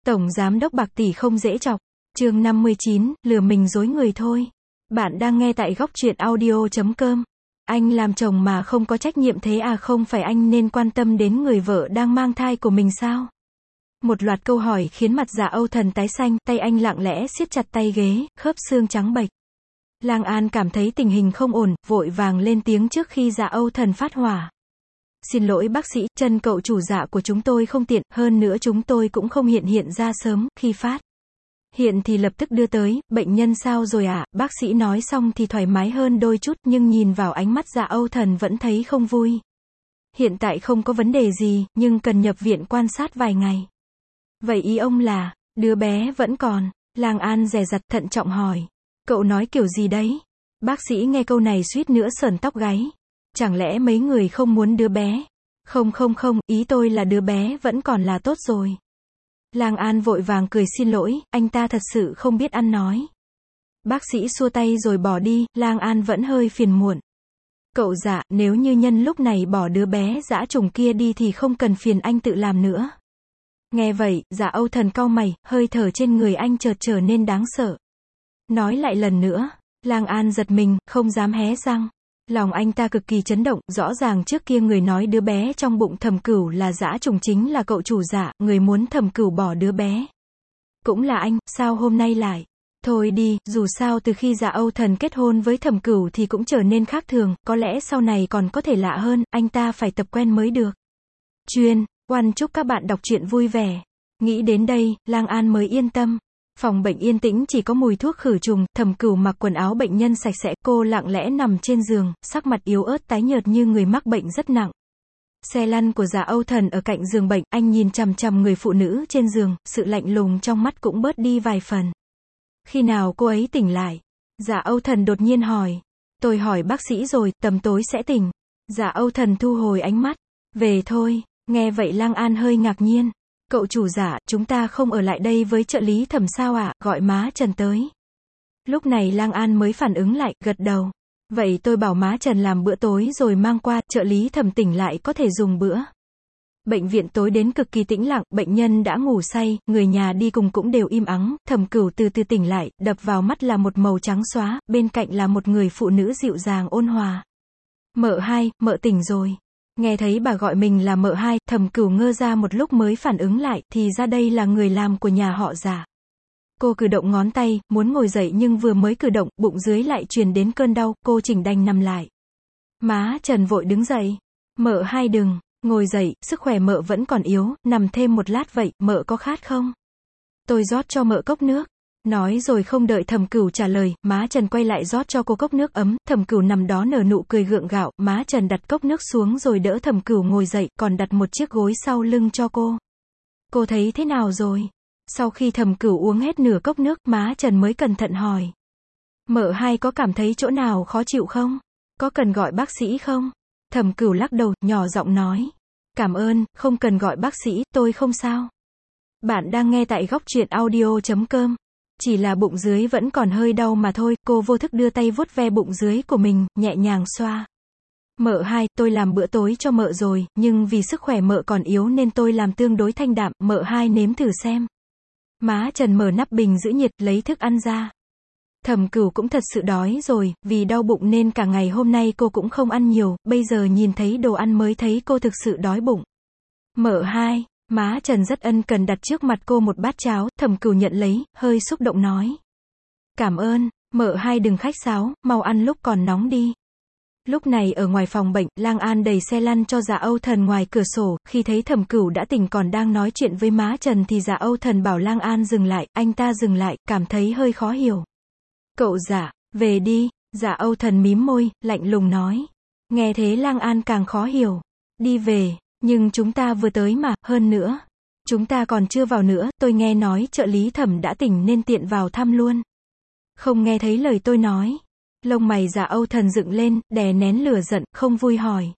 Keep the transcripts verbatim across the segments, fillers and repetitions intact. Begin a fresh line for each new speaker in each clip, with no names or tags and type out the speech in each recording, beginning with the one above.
Tổng giám đốc bạc tỷ không dễ chọc. Chương năm mươi chín, lừa mình dối người thôi. Bạn đang nghe tại góc truyện audio chấm com. Anh làm chồng mà không có trách nhiệm thế à, không phải anh nên quan tâm đến người vợ đang mang thai của mình sao? Một loạt câu hỏi khiến mặt Dạ Âu Thần tái xanh, tay anh lặng lẽ siết chặt tay ghế, khớp xương trắng bệch. Lang An cảm thấy tình hình không ổn, vội vàng lên tiếng trước khi Dạ Âu Thần phát hỏa. Xin lỗi bác sĩ, chân cậu chủ Dạ của chúng tôi không tiện, hơn nữa chúng tôi cũng không hiện hiện ra sớm, khi phát hiện thì lập tức đưa tới. Bệnh nhân sao rồi ạ? À? Bác sĩ nói xong thì thoải mái hơn đôi chút, nhưng nhìn vào ánh mắt Dạ Âu Thần vẫn thấy không vui. Hiện tại không có vấn đề gì, nhưng cần nhập viện quan sát vài ngày. Vậy ý ông là, đứa bé vẫn còn? Lang An dè dặt thận trọng hỏi. Cậu nói kiểu gì đấy? Bác sĩ nghe câu này suýt nữa sởn tóc gáy. Chẳng lẽ mấy người không muốn đứa bé? Không không không, ý tôi là đứa bé vẫn còn là tốt rồi. Lang An vội vàng cười xin lỗi, anh ta thật sự không biết ăn nói. Bác sĩ xua tay rồi bỏ đi, Lang An vẫn hơi phiền muộn. Cậu Dạ, nếu như nhân lúc này bỏ đứa bé dã trùng kia đi thì không cần phiền anh tự làm nữa. Nghe vậy, Dạ Âu Thần cau mày, hơi thở trên người anh chợt trở nên đáng sợ. Nói lại lần nữa. Lang An giật mình, không dám hé răng. Lòng anh ta cực kỳ chấn động, rõ ràng trước kia người nói đứa bé trong bụng Thẩm Cửu là dã trùng chính là cậu chủ Dạ, người muốn Thẩm Cửu bỏ đứa bé. Cũng là anh, sao hôm nay lại? Thôi đi, dù sao từ khi Dạ Âu Thần kết hôn với Thẩm Cửu thì cũng trở nên khác thường, có lẽ sau này còn có thể lạ hơn, anh ta phải tập quen mới được. Chuyên, Oan chúc các bạn đọc truyện vui vẻ. Nghĩ đến đây, Lang An mới yên tâm. Phòng bệnh yên tĩnh chỉ có mùi thuốc khử trùng, Thẩm Cửu mặc quần áo bệnh nhân sạch sẽ, cô lặng lẽ nằm trên giường, sắc mặt yếu ớt tái nhợt như người mắc bệnh rất nặng. Xe lăn của Dạ Âu Thần ở cạnh giường bệnh, anh nhìn chằm chằm người phụ nữ trên giường, sự lạnh lùng trong mắt cũng bớt đi vài phần. Khi nào cô ấy tỉnh lại? Dạ Âu Thần đột nhiên hỏi. Tôi hỏi bác sĩ rồi, tầm tối sẽ tỉnh. Dạ Âu Thần thu hồi ánh mắt. Về thôi. Nghe vậy Lang An hơi ngạc nhiên. Cậu chủ Dạ, chúng ta không ở lại đây với trợ lý Thẩm sao ạ, à? Gọi má Trần tới. Lúc này Lang An mới phản ứng lại, gật đầu. Vậy tôi bảo má Trần làm bữa tối rồi mang qua, trợ lý Thẩm tỉnh lại có thể dùng bữa. Bệnh viện tối đến cực kỳ tĩnh lặng, bệnh nhân đã ngủ say, người nhà đi cùng cũng đều im ắng, Thẩm Cửu từ từ tỉnh lại, đập vào mắt là một màu trắng xóa, bên cạnh là một người phụ nữ dịu dàng ôn hòa. Mợ hai, mợ tỉnh rồi. Nghe thấy bà gọi mình là mợ hai, Thẩm Cửu ngơ ra một lúc mới phản ứng lại, thì ra đây là người làm của nhà họ Dạ. Cô cử động ngón tay, muốn ngồi dậy nhưng vừa mới cử động, bụng dưới lại truyền đến cơn đau, cô chỉnh đành nằm lại. Má Trần vội đứng dậy. Mợ hai đừng, ngồi dậy, sức khỏe mợ vẫn còn yếu, nằm thêm một lát vậy, mợ có khát không? Tôi rót cho mợ cốc nước. Nói rồi không đợi Thẩm Cửu trả lời, má Trần quay lại rót cho cô cốc nước ấm, Thẩm Cửu nằm đó nở nụ cười gượng gạo, má Trần đặt cốc nước xuống rồi đỡ Thẩm Cửu ngồi dậy, còn đặt một chiếc gối sau lưng cho cô. Cô thấy thế nào rồi? Sau khi Thẩm Cửu uống hết nửa cốc nước, má Trần mới cẩn thận hỏi. Mợ hai có cảm thấy chỗ nào khó chịu không? Có cần gọi bác sĩ không? Thẩm Cửu lắc đầu, nhỏ giọng nói. Cảm ơn, không cần gọi bác sĩ, tôi không sao. Bạn đang nghe tại góc truyện audio chấm com. Chỉ là bụng dưới vẫn còn hơi đau mà thôi, cô vô thức đưa tay vuốt ve bụng dưới của mình, nhẹ nhàng xoa. Mợ hai, tôi làm bữa tối cho mợ rồi, nhưng vì sức khỏe mợ còn yếu nên tôi làm tương đối thanh đạm, mợ hai nếm thử xem. Má Trần mở nắp bình giữ nhiệt, lấy thức ăn ra. Thẩm Cửu cũng thật sự đói rồi, vì đau bụng nên cả ngày hôm nay cô cũng không ăn nhiều, bây giờ nhìn thấy đồ ăn mới thấy cô thực sự đói bụng. Mợ hai. Má Trần rất ân cần đặt trước mặt cô một bát cháo, Thẩm Cửu nhận lấy, hơi xúc động nói. Cảm ơn, mợ hai đừng khách sáo, mau ăn lúc còn nóng đi. Lúc này ở ngoài phòng bệnh, Lang An đẩy xe lăn cho Dạ Âu Thần ngoài cửa sổ, khi thấy Thẩm Cửu đã tỉnh còn đang nói chuyện với má Trần thì Dạ Âu Thần bảo Lang An dừng lại, anh ta dừng lại, cảm thấy hơi khó hiểu. Cậu Dạ, về đi, Dạ Âu Thần mím môi, lạnh lùng nói. Nghe thế Lang An càng khó hiểu. Đi về. Nhưng chúng ta vừa tới mà, hơn nữa. Chúng ta còn chưa vào nữa, tôi nghe nói trợ lý Thẩm đã tỉnh nên tiện vào thăm luôn. Không nghe thấy lời tôi nói. Lông mày Dạ Âu Thần dựng lên, đè nén lửa giận, không vui hỏi.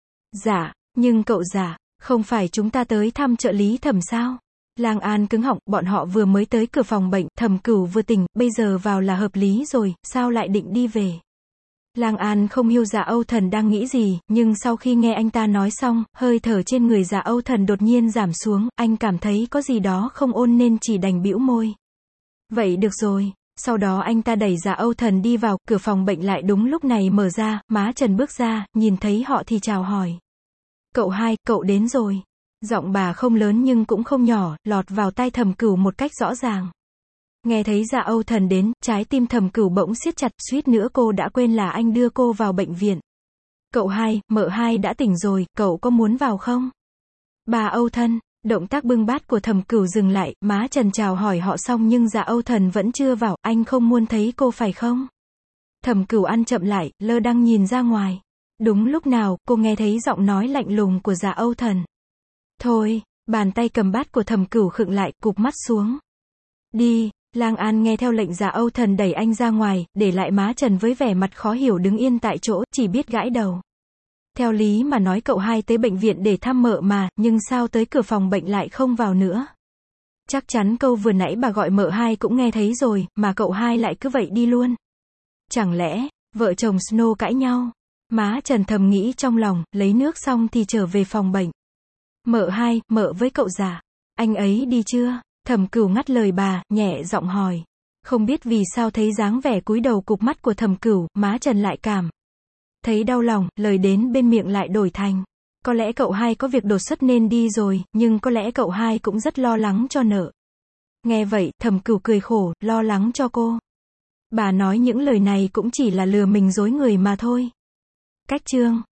Dạ, nhưng cậu Dạ, không phải chúng ta tới thăm trợ lý Thẩm sao? Lang An cứng họng, bọn họ vừa mới tới cửa phòng bệnh, Thẩm Cửu vừa tỉnh, bây giờ vào là hợp lý rồi, sao lại định đi về? Lang An không hiểu Dạ Âu Thần đang nghĩ gì, nhưng sau khi nghe anh ta nói xong, hơi thở trên người Dạ Âu Thần đột nhiên giảm xuống, anh cảm thấy có gì đó không ổn nên chỉ đành bĩu môi. Vậy được rồi. Sau đó anh ta đẩy Dạ Âu Thần đi vào, cửa phòng bệnh lại đúng lúc này mở ra, má Trần bước ra, nhìn thấy họ thì chào hỏi. Cậu hai, cậu đến rồi. Giọng bà không lớn nhưng cũng không nhỏ, lọt vào tai Thẩm Cửu một cách rõ ràng. Nghe thấy Dạ Âu Thần đến, trái tim Thẩm Cửu bỗng siết chặt, suýt nữa cô đã quên là anh đưa cô vào bệnh viện. Cậu hai, mợ hai đã tỉnh rồi, cậu có muốn vào không? Bà Âu Thân, động tác bưng bát của Thẩm Cửu dừng lại, má Trần chào hỏi họ xong nhưng Dạ Âu Thần vẫn chưa vào, anh không muốn thấy cô phải không? Thẩm Cửu ăn chậm lại, lơ đăng nhìn ra ngoài. Đúng lúc nào, cô nghe thấy giọng nói lạnh lùng của Dạ Âu Thần. Thôi, bàn tay cầm bát của Thẩm Cửu khựng lại, cụp mắt xuống. Đi. Lang An nghe theo lệnh Dạ Âu Thần đẩy anh ra ngoài, để lại má Trần với vẻ mặt khó hiểu đứng yên tại chỗ, chỉ biết gãi đầu. Theo lý mà nói cậu hai tới bệnh viện để thăm mợ mà, nhưng sao tới cửa phòng bệnh lại không vào nữa? Chắc chắn câu vừa nãy bà gọi mợ hai cũng nghe thấy rồi, mà cậu hai lại cứ vậy đi luôn. Chẳng lẽ, vợ chồng Snow cãi nhau? Má Trần thầm nghĩ trong lòng, lấy nước xong thì trở về phòng bệnh. Mợ hai, mợ với cậu già. Anh ấy đi chưa? Thẩm Cửu ngắt lời bà, nhẹ giọng hỏi. Không biết vì sao thấy dáng vẻ cúi đầu cụp mắt của Thẩm Cửu, má Trần lại cảm thấy đau lòng, lời đến bên miệng lại đổi thành. Có lẽ cậu hai có việc đột xuất nên đi rồi, nhưng có lẽ cậu hai cũng rất lo lắng cho nợ. Nghe vậy, Thẩm Cửu cười khổ, lo lắng cho cô. Bà nói những lời này cũng chỉ là lừa mình dối người mà thôi. Cách chương